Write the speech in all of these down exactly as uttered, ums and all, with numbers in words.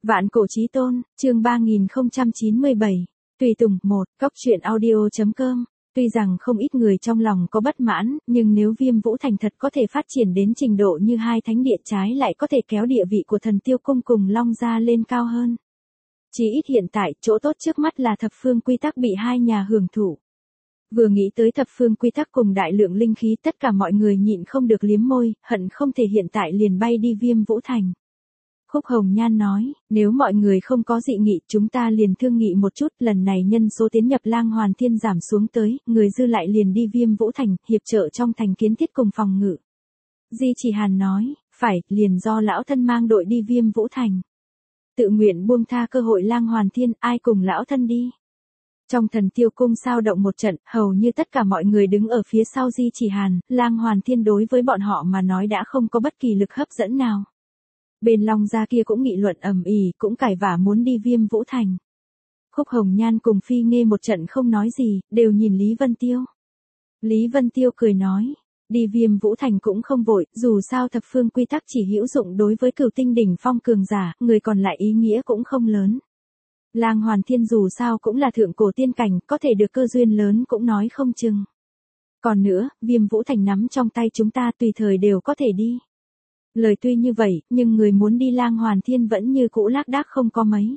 Vạn cổ chí tôn, chương ba nghìn không trăm chín mươi bảy. Tùy tùng, một, Cóc truyện audio.com. Tuy rằng không ít người trong lòng có bất mãn, nhưng nếu Viêm Vũ Thành thật có thể phát triển đến trình độ như hai thánh địa trái lại có thể kéo địa vị của Thần Tiêu Cung cùng Long Gia lên cao hơn. Chỉ ít hiện tại, chỗ tốt trước mắt là thập phương quy tắc bị hai nhà hưởng thụ. Vừa nghĩ tới thập phương quy tắc cùng đại lượng linh khí, tất cả mọi người nhịn không được liếm môi, hận không thể hiện tại liền bay đi Viêm Vũ Thành. Khúc Hồng Nhan nói, nếu mọi người không có dị nghị, chúng ta liền thương nghị một chút, lần này nhân số tiến nhập Lang Hoàn Thiên giảm xuống tới, người dư lại liền đi Viêm Vũ Thành, hiệp trợ trong thành kiến thiết cùng phòng ngự. Di Chỉ Hàn nói, phải, liền do lão thân mang đội đi Viêm Vũ Thành. Tự nguyện buông tha cơ hội Lang Hoàn Thiên, ai cùng lão thân đi. Trong Thần Tiêu Cung sao động một trận, hầu như tất cả mọi người đứng ở phía sau Di Chỉ Hàn, Lang Hoàn Thiên đối với bọn họ mà nói đã không có bất kỳ lực hấp dẫn nào. Bên Long Gia kia cũng nghị luận ầm ĩ, cũng cãi vã muốn đi Viêm Vũ Thành. Khúc Hồng Nhan cùng Phi Nghê một trận không nói gì, đều nhìn Lý Vân Tiêu. Lý Vân Tiêu cười nói, đi Viêm Vũ Thành cũng không vội, dù sao thập phương quy tắc chỉ hữu dụng đối với Cửu Tinh đỉnh phong cường giả, người còn lại ý nghĩa cũng không lớn. Lang Hoàn Thiên dù sao cũng là thượng cổ tiên cảnh, có thể được cơ duyên lớn cũng nói không chừng. Còn nữa, Viêm Vũ Thành nắm trong tay chúng ta tùy thời đều có thể đi. Lời tuy như vậy, nhưng người muốn đi Lang Hoàn Thiên vẫn như cũ lác đác không có mấy.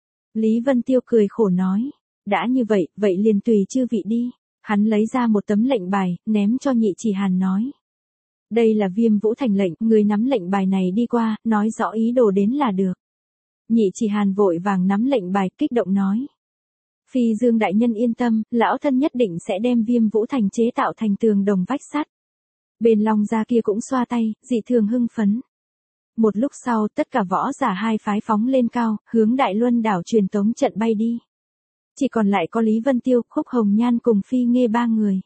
Lý Vân Tiêu cười khổ nói, đã như vậy, vậy liền tùy chư vị đi. Hắn lấy ra một tấm lệnh bài, ném cho Nhị Chỉ Hàn nói. Đây là Viêm Vũ Thành lệnh, người nắm lệnh bài này đi qua, nói rõ ý đồ đến là được. Nhị Chỉ Hàn vội vàng nắm lệnh bài, kích động nói. Phi Dương đại nhân yên tâm, lão thân nhất định sẽ đem Viêm Vũ Thành chế tạo thành tường đồng vách sắt. Bên Long Gia kia cũng xoa tay, dị thường hưng phấn. Một lúc sau, tất cả võ giả hai phái phóng lên cao, hướng Đại Luân đảo truyền tống trận bay đi. Chỉ còn lại có Lý Vân Tiêu, Khúc Hồng Nhan cùng Phi Nghê ba người.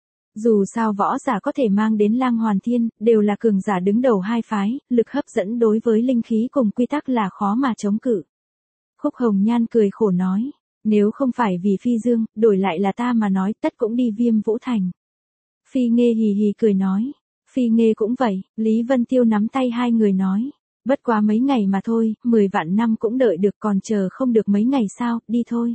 Dù sao võ giả có thể mang đến Lang Hoàn Thiên, đều là cường giả đứng đầu hai phái, lực hấp dẫn đối với linh khí cùng quy tắc là khó mà chống cự. Khúc Hồng Nhan cười khổ nói, nếu không phải vì Phi Dương, đổi lại là ta mà nói, tất cũng đi Viêm Vũ Thành. Phi Nghê hì hì cười nói, Phi Nghê cũng vậy, Lý Vân Tiêu nắm tay hai người nói, bất quá mấy ngày mà thôi, mười vạn năm cũng đợi được, còn chờ không được mấy ngày sao, đi thôi.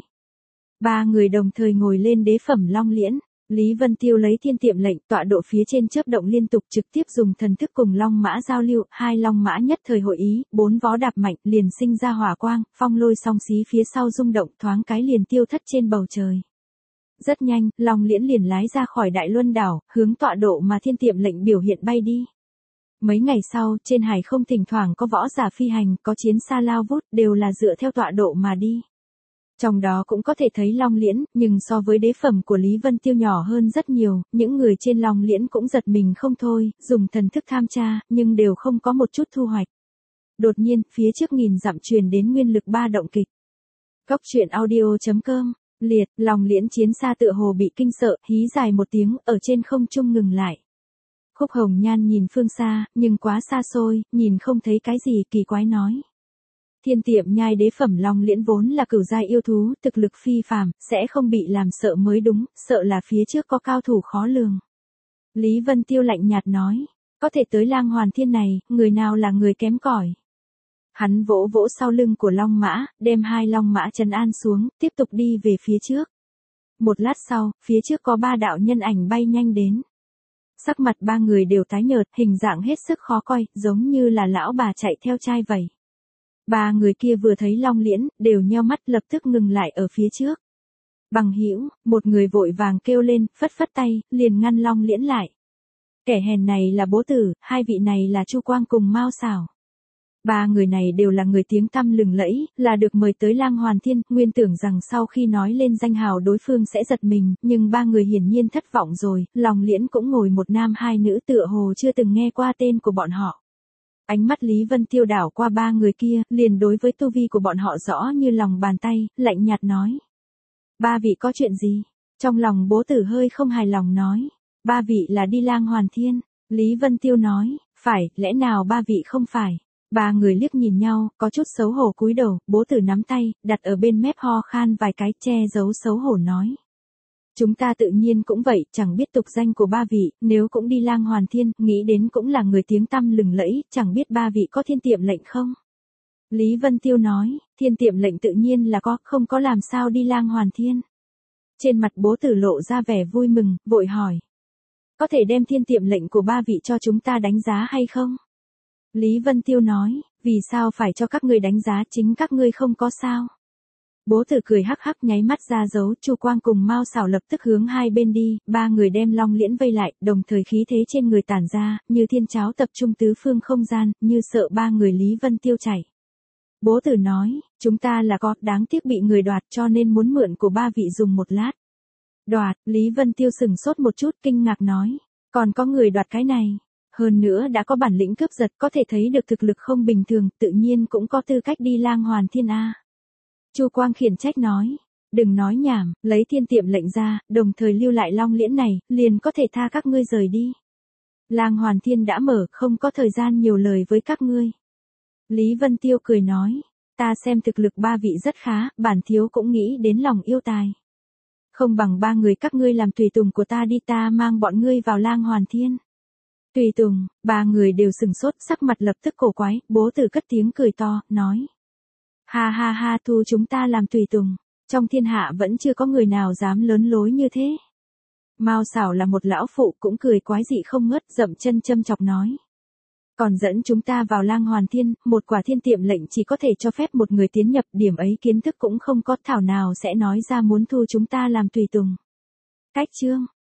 Ba người đồng thời ngồi lên đế phẩm Long Liễn, Lý Vân Tiêu lấy thiên tiệm lệnh, tọa độ phía trên chớp động liên tục, trực tiếp dùng thần thức cùng Long Mã giao lưu, hai Long Mã nhất thời hội ý, bốn vó đạp mạnh, liền sinh ra hỏa quang, phong lôi song xí phía sau rung động, thoáng cái liền tiêu thất trên bầu trời. Rất nhanh, Long Liễn liền lái ra khỏi Đại Luân đảo, hướng tọa độ mà thiên tiệm lệnh biểu hiện bay đi. Mấy ngày sau, trên hải không thỉnh thoảng có võ giả phi hành, có chiến xa lao vút, đều là dựa theo tọa độ mà đi. Trong đó cũng có thể thấy Long Liễn, nhưng so với đế phẩm của Lý Vân Tiêu nhỏ hơn rất nhiều, những người trên Long Liễn cũng giật mình không thôi, dùng thần thức tham tra, nhưng đều không có một chút thu hoạch. Đột nhiên, phía trước nghìn dặm truyền đến nguyên lực ba động kịch. Cóc truyện audio.com. Liệt, Long Liễn chiến xa tựa hồ bị kinh sợ, hí dài một tiếng, ở trên không trung ngừng lại. Khúc Hồng Nhan nhìn phương xa, nhưng quá xa xôi, nhìn không thấy cái gì, kỳ quái nói. Thiên tiệm nhai đế phẩm Long Liễn vốn là cửu giai yêu thú, thực lực phi phàm, sẽ không bị làm sợ mới đúng, sợ là phía trước có cao thủ khó lường. Lý Vân Tiêu lạnh nhạt nói, có thể tới Lang Hoàn Thiên này, người nào là người kém cỏi. Hắn vỗ vỗ sau lưng của Long Mã, đem hai Long Mã trấn an xuống, tiếp tục đi về phía trước. Một lát sau, phía trước có ba đạo nhân ảnh bay nhanh đến. Sắc mặt ba người đều tái nhợt, hình dạng hết sức khó coi, giống như là lão bà chạy theo trai vậy. Ba người kia vừa thấy Long Liễn, đều nheo mắt lập tức ngừng lại ở phía trước. Bằng hữu, một người vội vàng kêu lên, phất phất tay, liền ngăn Long Liễn lại. Kẻ hèn này là bố tử, hai vị này là Chu Quang cùng Mao Xảo. Ba người này đều là người tiếng tăm lừng lẫy, là được mời tới Lang Hoàn Thiên, nguyên tưởng rằng sau khi nói lên danh hào đối phương sẽ giật mình, nhưng ba người hiển nhiên thất vọng rồi, Long Liễn cũng ngồi một nam hai nữ tựa hồ chưa từng nghe qua tên của bọn họ. Ánh mắt Lý Vân Tiêu đảo qua ba người kia, liền đối với tu vi của bọn họ rõ như lòng bàn tay, lạnh nhạt nói. Ba vị có chuyện gì? Trong lòng bố tử hơi không hài lòng nói. Ba vị là đi Lang Hoàn Thiên. Lý Vân Tiêu nói, phải, lẽ nào ba vị không phải? Ba người liếc nhìn nhau, có chút xấu hổ cúi đầu, bố tử nắm tay, đặt ở bên mép ho khan vài cái, che giấu xấu hổ nói. Chúng ta tự nhiên cũng vậy, chẳng biết tục danh của ba vị, nếu cũng đi Lang Hoàn Thiên, nghĩ đến cũng là người tiếng tăm lừng lẫy, chẳng biết ba vị có thiên tiệm lệnh không? Lý Vân Tiêu nói, thiên tiệm lệnh tự nhiên là có, không có làm sao đi Lang Hoàn Thiên. Trên mặt Bố Tử lộ ra vẻ vui mừng, vội hỏi. Có thể đem thiên tiệm lệnh của ba vị cho chúng ta đánh giá hay không? Lý Vân Tiêu nói, vì sao phải cho các ngươi đánh giá, chính các ngươi không có sao. Bố Tử cười hắc hắc nháy mắt ra dấu, Chu Quang cùng Mao Sảo lập tức hướng hai bên đi, ba người đem Long Liễn vây lại, đồng thời khí thế trên người tản ra, như thiên cháo tập trung tứ phương không gian, như sợ ba người Lý Vân Tiêu chảy. Bố Tử nói, chúng ta là có, đáng tiếc bị người đoạt cho nên muốn mượn của ba vị dùng một lát. Đoạt, Lý Vân Tiêu sừng sốt một chút, kinh ngạc nói, còn có người đoạt cái này. Hơn nữa đã có bản lĩnh cướp giật, có thể thấy được thực lực không bình thường, tự nhiên cũng có tư cách đi Lang Hoàn Thiên A. Chu Quang khiển trách nói, đừng nói nhảm, lấy thiên tiệm lệnh ra, đồng thời lưu lại Long Liễn này, liền có thể tha các ngươi rời đi. Lang Hoàn Thiên đã mở, không có thời gian nhiều lời với các ngươi. Lý Vân Tiêu cười nói, ta xem thực lực ba vị rất khá, bản thiếu cũng nghĩ đến lòng yêu tài. Không bằng ba người các ngươi làm tùy tùng của ta đi, ta mang bọn ngươi vào Lang Hoàn Thiên. Tùy tùng, ba người đều sừng sốt, sắc mặt lập tức cổ quái, Bố Tử cất tiếng cười to, nói. Ha ha ha, thu chúng ta làm tùy tùng, trong thiên hạ vẫn chưa có người nào dám lớn lối như thế. Mao Sảo là một lão phụ cũng cười quái dị không ngớt, dậm chân châm chọc nói. Còn dẫn chúng ta vào Lang Hoàn Thiên, một quả thiên tiệm lệnh chỉ có thể cho phép một người tiến nhập, điểm ấy kiến thức cũng không có, thảo nào sẽ nói ra muốn thu chúng ta làm tùy tùng. Cách chương.